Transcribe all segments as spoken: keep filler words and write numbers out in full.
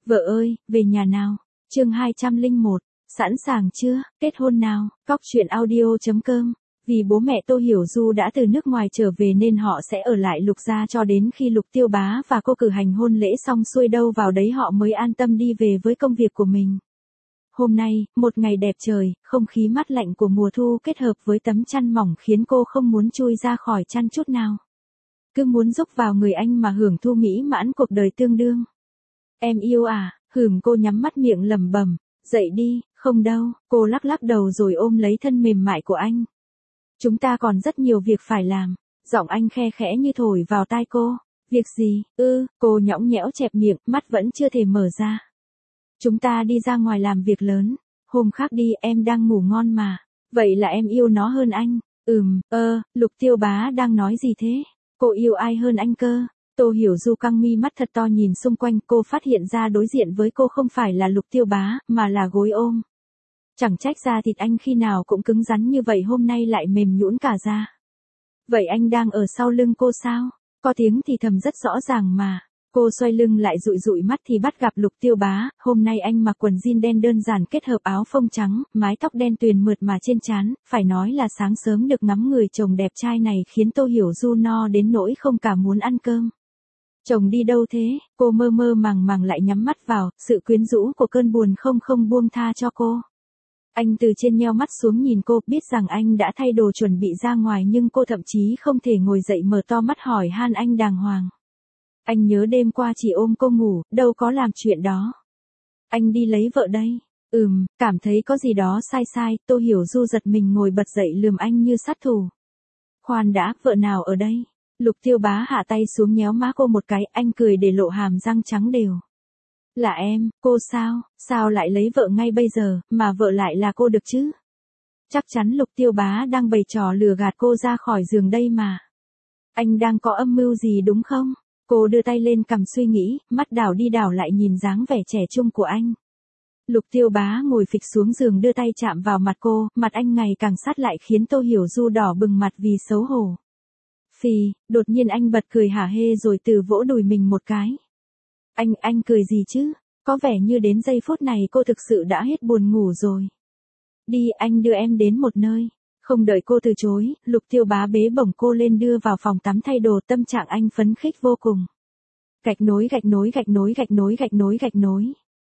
Vợ ơi, về nhà nào. Chương hai trăm lẻ một, sẵn sàng chưa, kết hôn nào. Cóc truyện audio chấm com. Vì bố mẹ Tô Hiểu Du đã từ nước ngoài trở về nên họ sẽ ở lại Lục gia cho đến khi Lục Tiêu Bá và cô cử hành hôn lễ xong xuôi, đâu vào đấy họ mới an tâm đi về với công việc của mình. Hôm nay, một ngày đẹp trời, không khí mát lạnh của mùa thu kết hợp với tấm chăn mỏng khiến cô không muốn chui ra khỏi chăn chút nào. Cứ muốn rúc vào người anh mà hưởng thụ mỹ mãn cuộc đời tương đương. Em yêu à, hửm cô nhắm mắt miệng lẩm bẩm, dậy đi, không đâu, cô lắc lắc đầu rồi ôm lấy thân mềm mại của anh. Chúng ta còn rất nhiều việc phải làm, giọng anh khe khẽ như thổi vào tai cô. Việc gì, ư, cô nhõng nhẽo chẹp miệng, mắt vẫn chưa thể mở ra. Chúng ta đi ra ngoài làm việc lớn, hôm khác đi, em đang ngủ ngon mà. Vậy là em yêu nó hơn anh. Ừm, ơ, Lục Tiêu Bá đang nói gì thế? Cô yêu ai hơn anh cơ? Tô Hiểu Du căng mi mắt thật to nhìn xung quanh, cô phát hiện ra đối diện với cô không phải là Lục Tiêu Bá, mà là gối ôm. Chẳng trách da thịt anh khi nào cũng cứng rắn như vậy hôm nay lại mềm nhũn cả da. Vậy anh đang ở sau lưng cô sao? Có tiếng thì thầm rất rõ ràng mà. Cô xoay lưng lại dụi dụi mắt thì bắt gặp Lục Tiêu Bá, hôm nay anh mặc quần jean đen đơn giản kết hợp áo phông trắng, mái tóc đen tuyền mượt mà trên trán, phải nói là sáng sớm được ngắm người chồng đẹp trai này khiến Tô Hiểu Du no đến nỗi không cả muốn ăn cơm. Chồng đi đâu thế? Cô mơ mơ màng màng lại nhắm mắt vào, sự quyến rũ của cơn buồn không không buông tha cho cô. Anh từ trên nheo mắt xuống nhìn cô, biết rằng anh đã thay đồ chuẩn bị ra ngoài nhưng cô thậm chí không thể ngồi dậy mở to mắt hỏi han anh đàng hoàng. Anh nhớ đêm qua chỉ ôm cô ngủ, đâu có làm chuyện đó. Anh đi lấy vợ đây. Ừm, cảm thấy có gì đó sai sai, Tô Hiểu Du giật mình ngồi bật dậy lườm anh như sát thủ. Khoan đã, vợ nào ở đây? Lục Tiêu Bá hạ tay xuống nhéo má cô một cái, anh cười để lộ hàm răng trắng đều. Là em, cô sao, sao lại lấy vợ ngay bây giờ, mà vợ lại là cô được chứ? Chắc chắn Lục Tiêu Bá đang bày trò lừa gạt cô ra khỏi giường đây mà. Anh đang có âm mưu gì đúng không? Cô đưa tay lên cằm suy nghĩ, mắt đảo đi đảo lại nhìn dáng vẻ trẻ trung của anh. Lục Tiêu Bá ngồi phịch xuống giường đưa tay chạm vào mặt cô, mặt anh ngày càng sát lại khiến Tô Hiểu Du đỏ bừng mặt vì xấu hổ. Phì, đột nhiên anh bật cười hả hê rồi từ vỗ đùi mình một cái. Anh, anh cười gì chứ? Có vẻ như đến giây phút này cô thực sự đã hết buồn ngủ rồi. Đi, anh đưa em đến một nơi. Không đợi cô từ chối, Lục Tiêu Bá bế bổng cô lên đưa vào phòng tắm thay đồ, tâm trạng anh phấn khích vô cùng. Gạch nối gạch nối gạch nối gạch nối gạch nối gạch nối.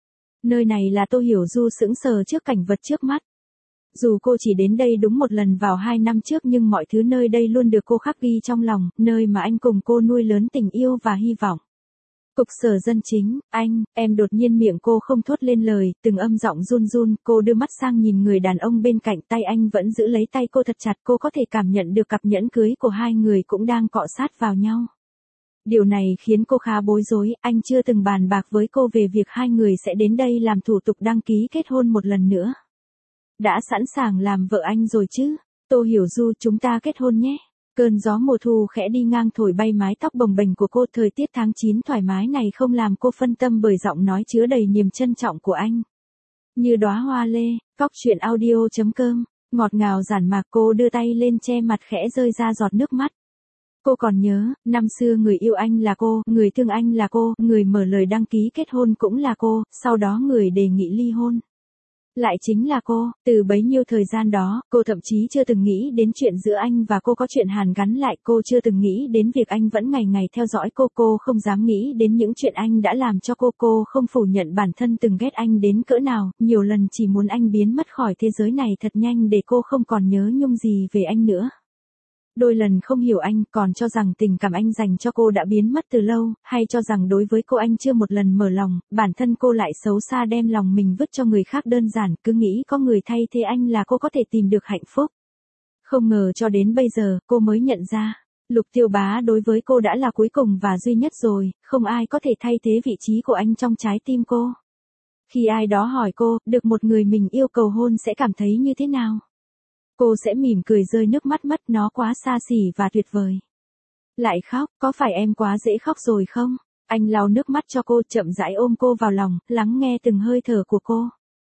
Nơi này là Tô Hiểu Du sững sờ trước cảnh vật trước mắt. Dù cô chỉ đến đây đúng một lần vào hai năm trước nhưng mọi thứ nơi đây luôn được cô khắc ghi trong lòng, nơi mà anh cùng cô nuôi lớn tình yêu và hy vọng. Cục sở dân chính, anh, em đột nhiên miệng cô không thốt lên lời, từng âm giọng run run, cô đưa mắt sang nhìn người đàn ông bên cạnh, tay anh vẫn giữ lấy tay cô thật chặt, cô có thể cảm nhận được cặp nhẫn cưới của hai người cũng đang cọ sát vào nhau. Điều này khiến cô khá bối rối, anh chưa từng bàn bạc với cô về việc hai người sẽ đến đây làm thủ tục đăng ký kết hôn một lần nữa. Đã sẵn sàng làm vợ anh rồi chứ? Tô Hiểu Du, chúng ta kết hôn nhé. Cơn gió mùa thu khẽ đi ngang thổi bay mái tóc bồng bềnh của cô, thời tiết tháng chín thoải mái này không làm cô phân tâm bởi giọng nói chứa đầy niềm trân trọng của anh. Như đóa hoa lê, cóc truyện audio chấm com, ngọt ngào giản mạc, cô đưa tay lên che mặt khẽ rơi ra giọt nước mắt. Cô còn nhớ, năm xưa người yêu anh là cô, người thương anh là cô, người mở lời đăng ký kết hôn cũng là cô, sau đó người đề nghị ly hôn lại chính là cô. Từ bấy nhiêu thời gian đó, cô thậm chí chưa từng nghĩ đến chuyện giữa anh và cô có chuyện hàn gắn lại, cô chưa từng nghĩ đến việc anh vẫn ngày ngày theo dõi cô, cô không dám nghĩ đến những chuyện anh đã làm cho cô, cô không phủ nhận bản thân từng ghét anh đến cỡ nào, nhiều lần chỉ muốn anh biến mất khỏi thế giới này thật nhanh để cô không còn nhớ nhung gì về anh nữa. Đôi lần không hiểu anh, còn cho rằng tình cảm anh dành cho cô đã biến mất từ lâu, hay cho rằng đối với cô anh chưa một lần mở lòng, bản thân cô lại xấu xa đem lòng mình vứt cho người khác, đơn giản cứ nghĩ có người thay thế anh là cô có thể tìm được hạnh phúc. Không ngờ cho đến bây giờ, cô mới nhận ra, Lục Tiêu Bá đối với cô đã là cuối cùng và duy nhất rồi, không ai có thể thay thế vị trí của anh trong trái tim cô. Khi ai đó hỏi cô, được một người mình yêu cầu hôn sẽ cảm thấy như thế nào? Cô sẽ mỉm cười rơi nước mắt mất, nó quá xa xỉ và tuyệt vời. Lại khóc, có phải em quá dễ khóc rồi không? Anh lau nước mắt cho cô, chậm rãi ôm cô vào lòng, lắng nghe từng hơi thở của cô.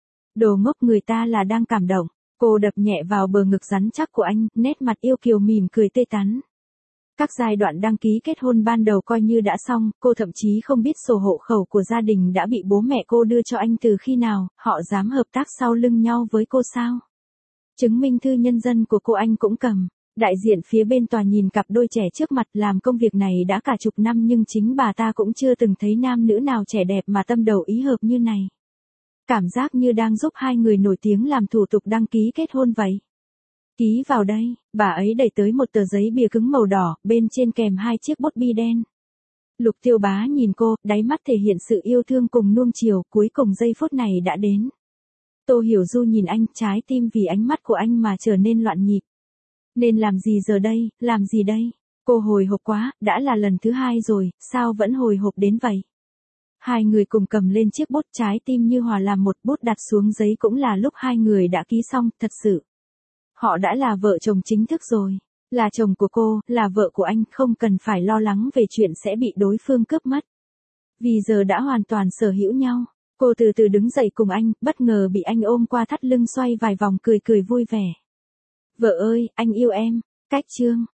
Đồ ngốc, người ta là đang cảm động. Cô đập nhẹ vào bờ ngực rắn chắc của anh, nét mặt yêu kiều mỉm cười tươi tắn. Các giai đoạn đăng ký kết hôn ban đầu coi như đã xong, cô thậm chí không biết sổ hộ khẩu của gia đình đã bị bố mẹ cô đưa cho anh từ khi nào, họ dám hợp tác sau lưng nhau với cô sao? Chứng minh thư nhân dân của cô anh cũng cầm. Đại diện phía bên tòa nhìn cặp đôi trẻ trước mặt, làm công việc này đã cả chục năm nhưng chính bà ta cũng chưa từng thấy nam nữ nào trẻ đẹp mà tâm đầu ý hợp như này. Cảm giác như đang giúp hai người nổi tiếng làm thủ tục đăng ký kết hôn vậy. Ký vào đây, bà ấy đẩy tới một tờ giấy bìa cứng màu đỏ, bên trên kèm hai chiếc bút bi đen. Lục Tiêu Bá nhìn cô, đáy mắt thể hiện sự yêu thương cùng nuông chiều, cuối cùng giây phút này đã đến. Tô Hiểu Du nhìn anh, trái tim vì ánh mắt của anh mà trở nên loạn nhịp. Nên làm gì giờ đây, làm gì đây? Cô hồi hộp quá, đã là lần thứ hai rồi, sao vẫn hồi hộp đến vậy? Hai người cùng cầm lên chiếc bút, trái tim như hòa làm một, bút đặt xuống giấy cũng là lúc hai người đã ký xong, thật sự. Họ đã là vợ chồng chính thức rồi. Là chồng của cô, là vợ của anh, không cần phải lo lắng về chuyện sẽ bị đối phương cướp mất. Vì giờ đã hoàn toàn sở hữu nhau. Cô từ từ đứng dậy cùng anh, bất ngờ bị anh ôm qua thắt lưng xoay vài vòng cười cười vui vẻ. Vợ ơi, anh yêu em. Cách chương.